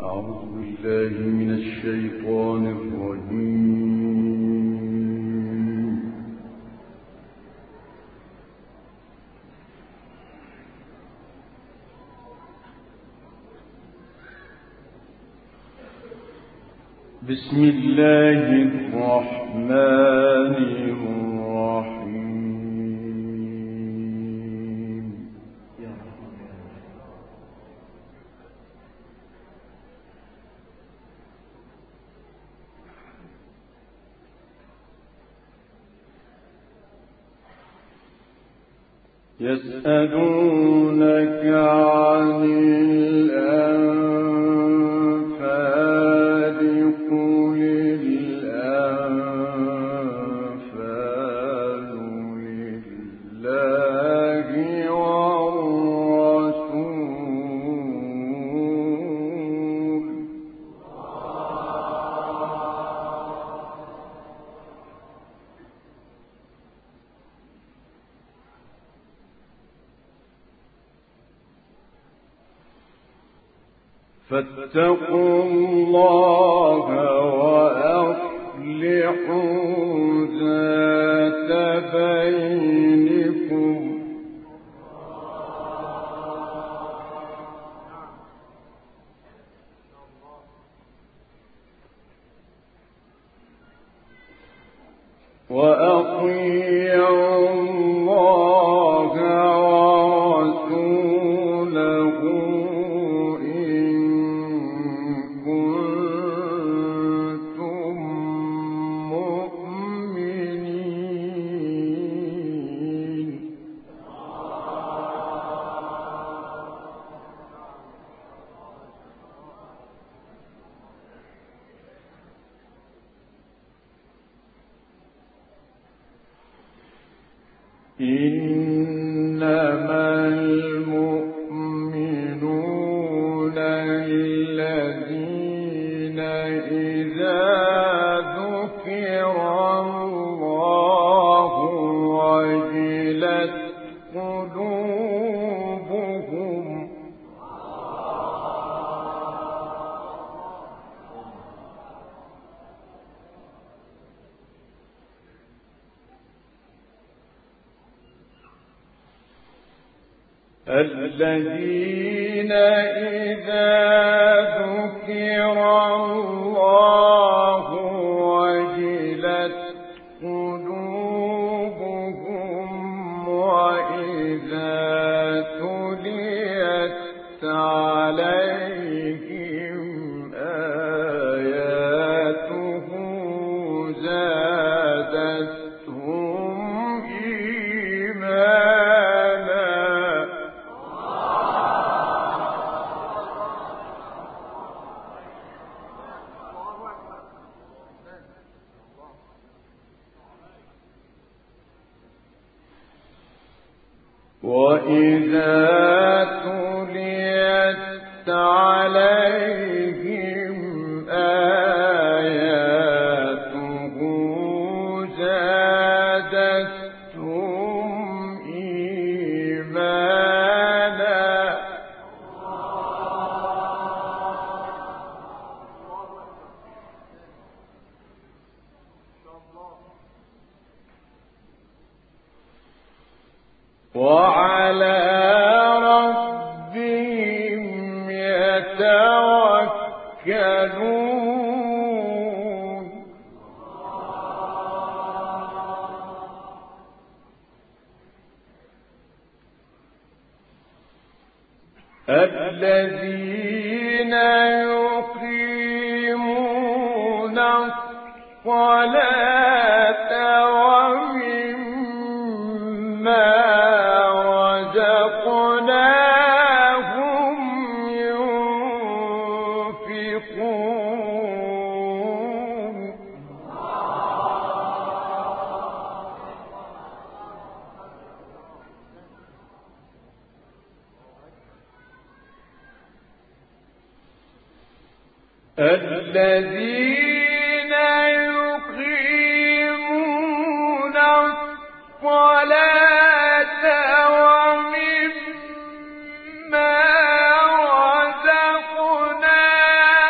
أعوذ بالله من الشيطان الرجيم. بسم الله الرحمن الرحيم. يسألونك عن الأنفال قل الأنفال لله والرسول فاتقوا الله وأصلحوا ذات بينكم وأطيعوا الله ورسوله إن كنتم مؤمنين. إنما المؤمنون الذين إذا ذكر الله وجلت قلوبهم الذين إذا ذكر الله وجلت قلوبهم وإذا تليت عليهم آياته زادتهم إيمانا. وإذا تليت عليهم آياته زادتهم إيمانا. وعلى ربهم يتوكلون. الذين يقيمون الصلاة ومما رزقناهم ينفقون. الذين يقيمون الصلاة ومما رزقناهم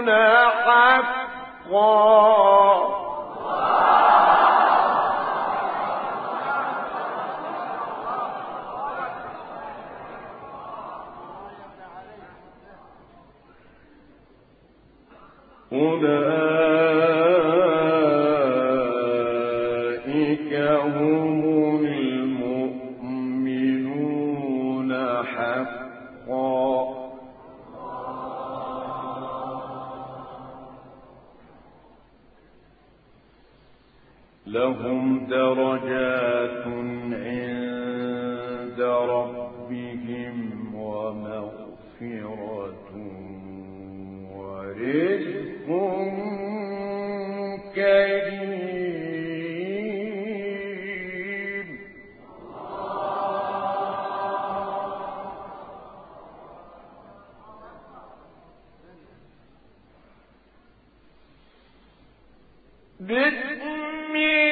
أولئك هم المؤمنون حقا لهم درجات عند ربهم ومغفرة ورزق كريم بسم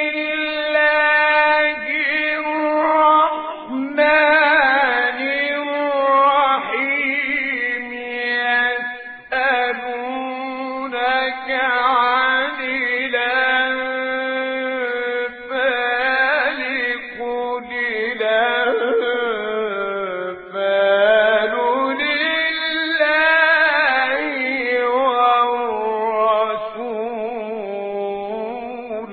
الله الرحمن الرحيم يسألونك عن الأنفال قل الأنفال لله والرسول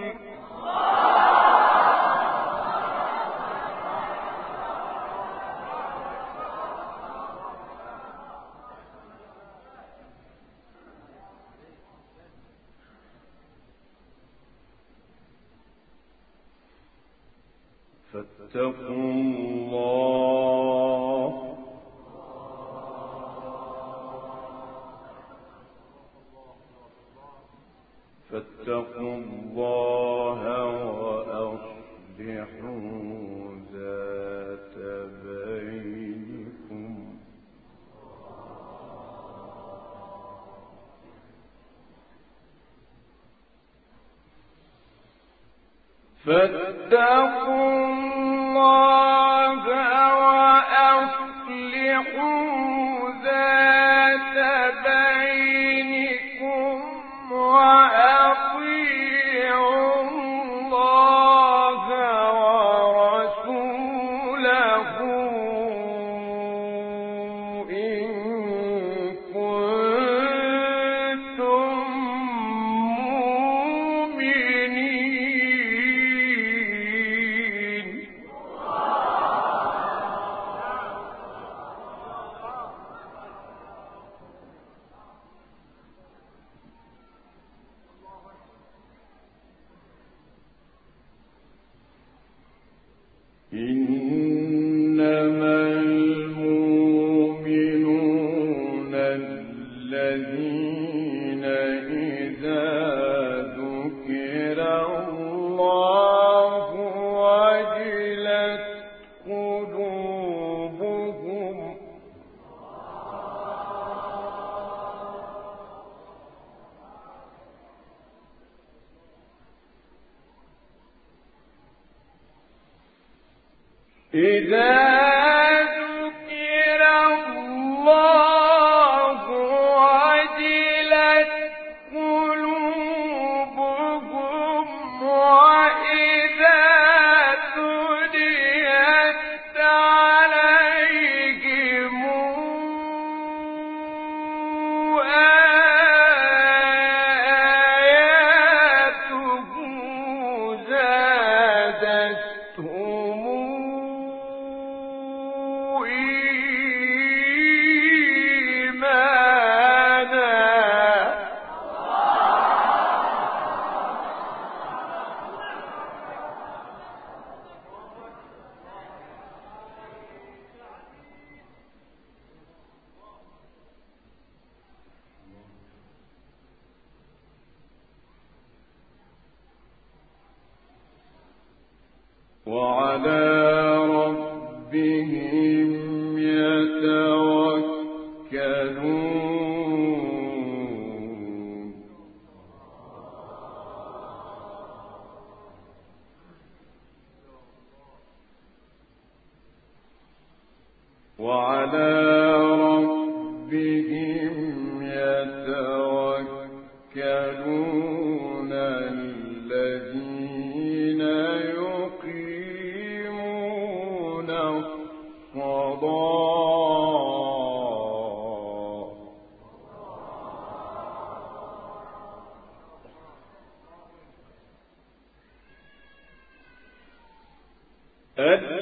فاتقوا الله وأصلحوا ذات بينكم فاتقوا الله وأصلحوا ذات بينكم وأطيعوا الله ورسوله إن كنتم مؤمنين إنما المؤمنون الذين إذا ذكر الله وجلت قلوبهم إذا ذكر الله وجلت قلوبهم وإذا تليت عليهم آياته زادتهم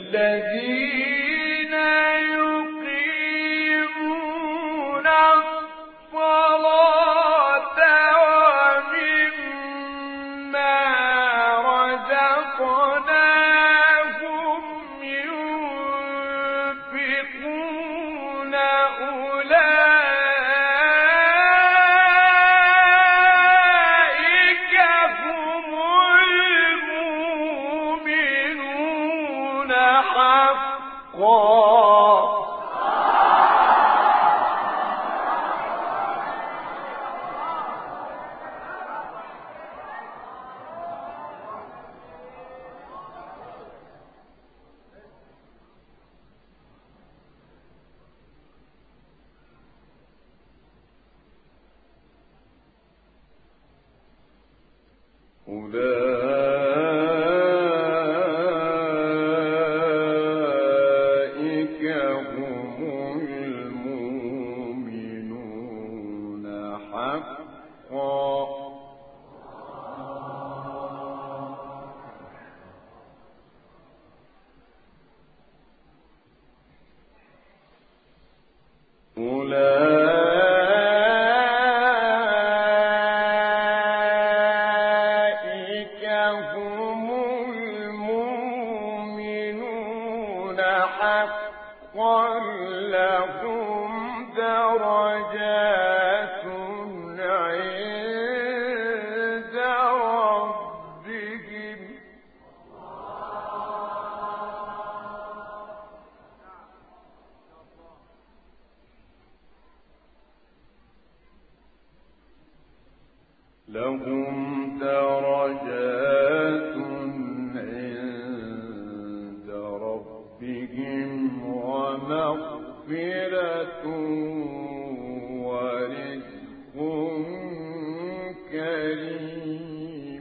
والذين يقيمون الصلاة ومما رزقناهم ينفقون أولئك هم المؤمنون حقا. أولئك هم المؤمنون حقا. أولئك هم المؤمنون حقا لهم درجات عند ربهم. لهم درجات عند ربهم ومغفرة ورزق كريم.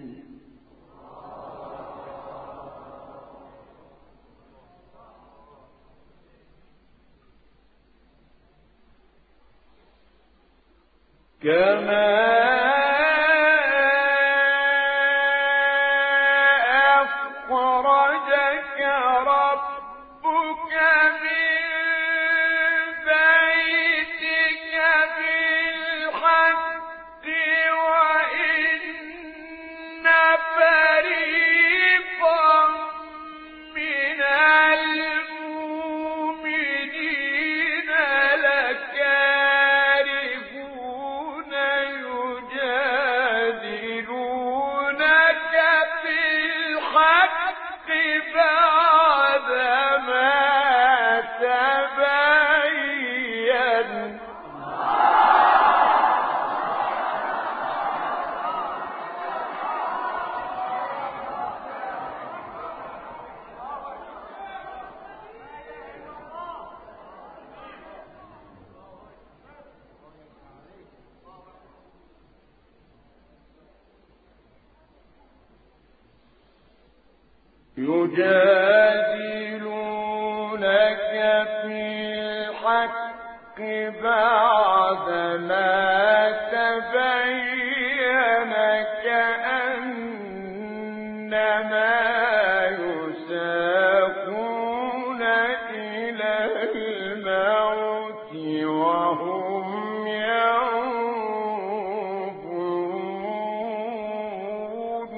كما أخرجك ربك من بيتك بالحق وإن فريقا من المؤمنين لكارهون يجادلونك في الحق بعدما تبين. يجادلونك في الحق بعدما تبين كأنما يساقون إلى الموت وهم ينظرون.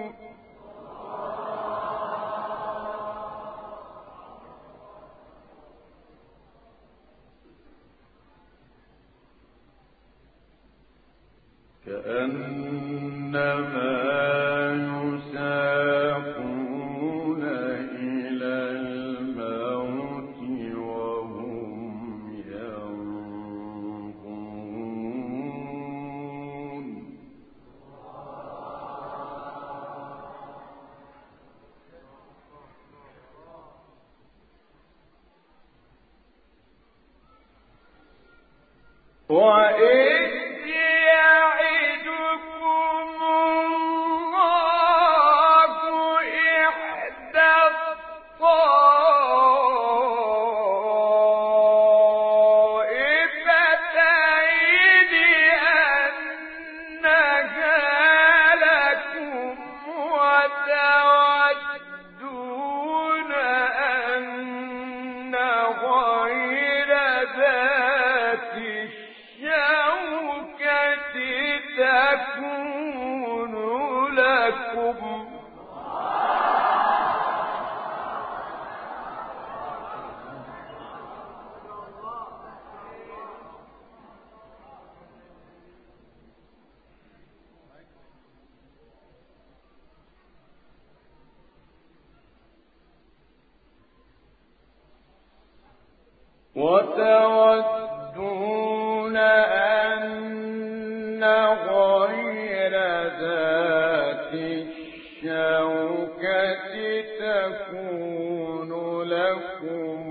كأنما يساقون إلى الموت وهم ينظرون. وإذ يعدكم الله إحدى الطائفتين أنها لكم وتودون أن تكون لكم وتودون أن غير ذات الشوكة تكون لكم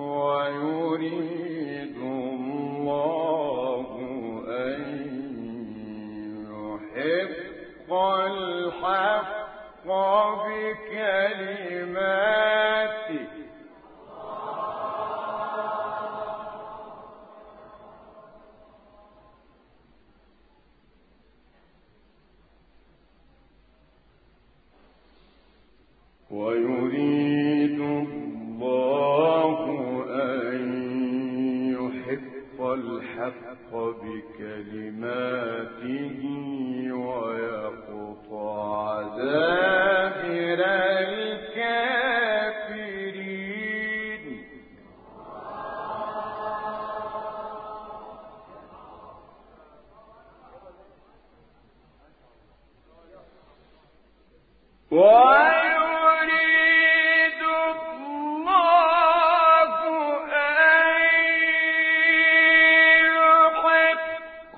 ويريد الله أن يحق الحق بكلماته ويريد الله أن يحق الحق بكلماته ويقطع دابر الكافرين ويريد الله أن يحق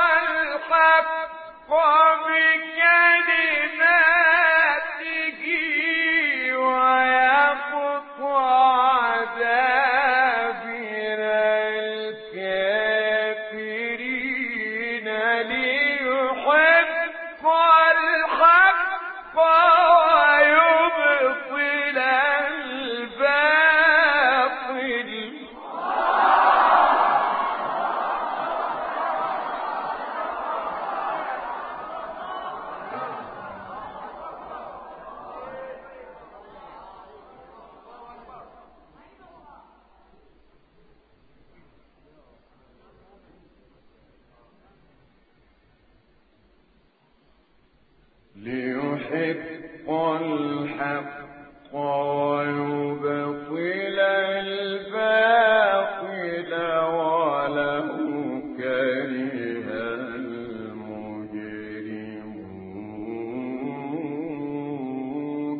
الحق بكلماته ويقطع دابر الكافرين ليحق الحق ويبطل الباطل ليحق الحق ويبطل الباطل ولو كره المجرمون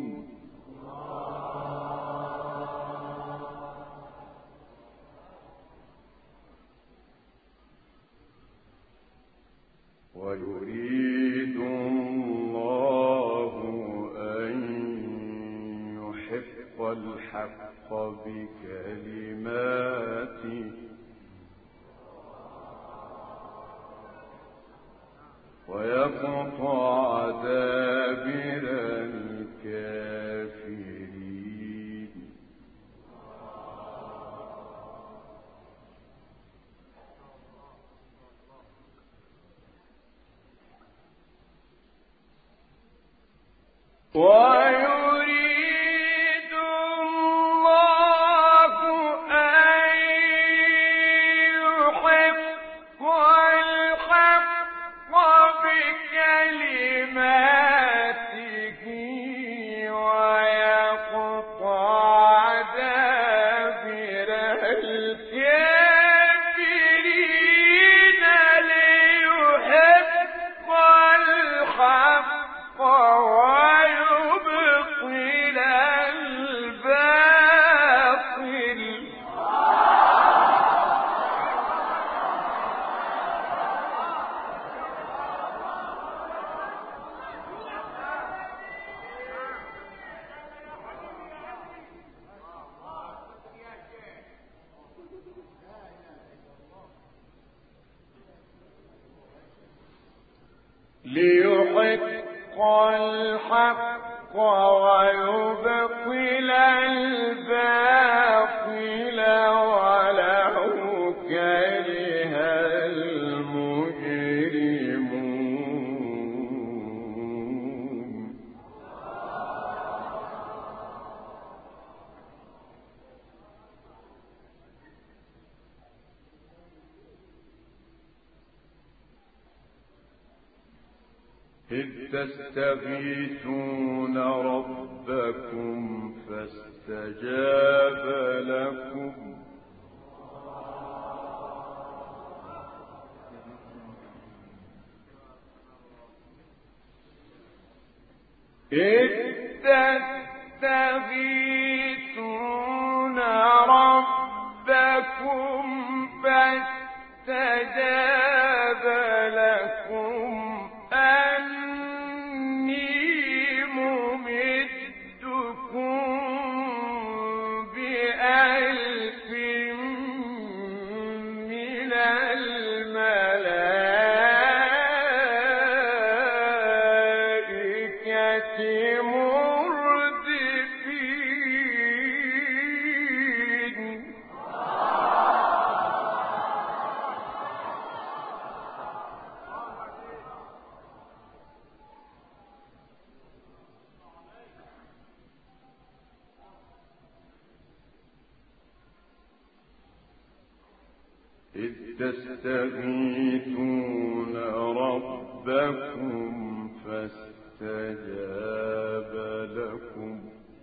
ويريد الله أن يحق الحق بكلماته ويقطع دابر الكافرين ويريد الله أن يحق الحق بكلماته ويقطع دابر الكافرين ليحق الحق ويبطل الباطل ليحق الحق ويبطل الباطل ولو كره المجرمون إذ تستغيثون ربكم فاستجاب لكم إذ تستغيثون ربكم فاستجاب لكم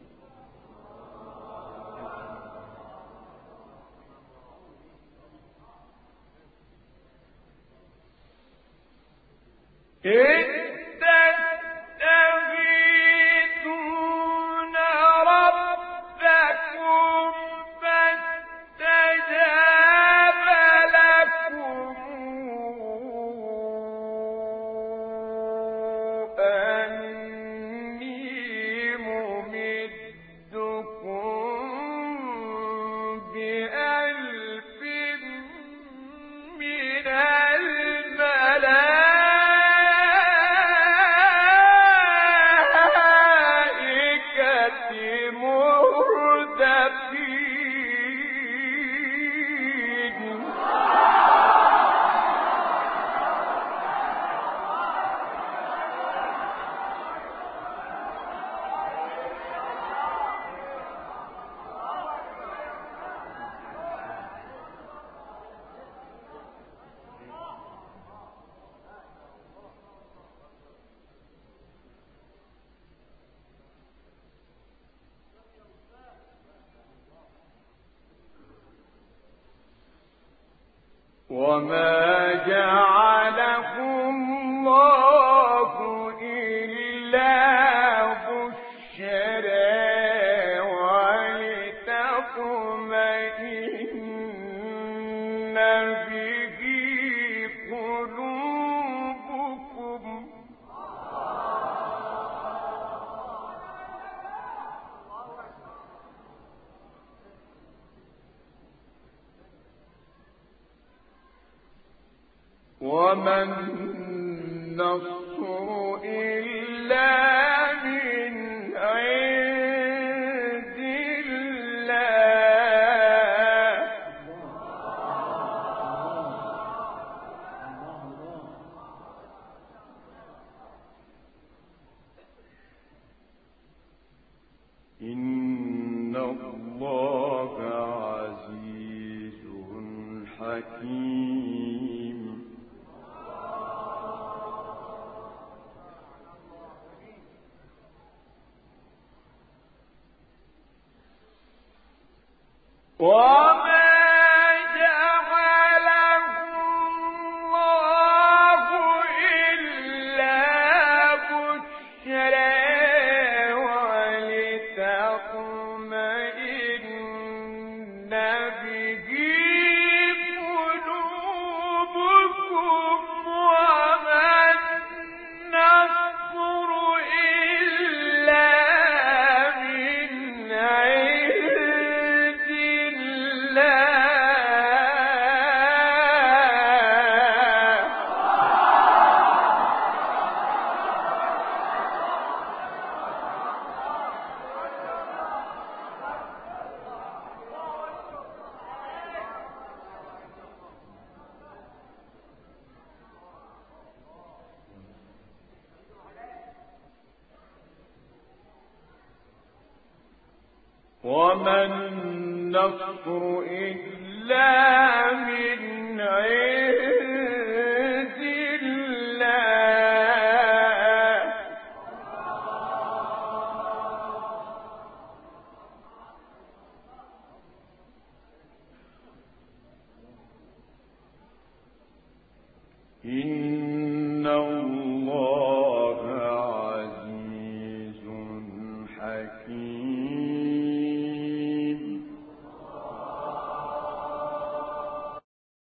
وما جعله الله إلا بشرى ولتطمئن به قلوبكم وما النصر إلا من عند الله إن الله عزيز حكيم وما جعله الله إلا بشرى ولتطمئن به قلوبكم وما النصر إلا من عند وما النصر إلا من عند الله حكيم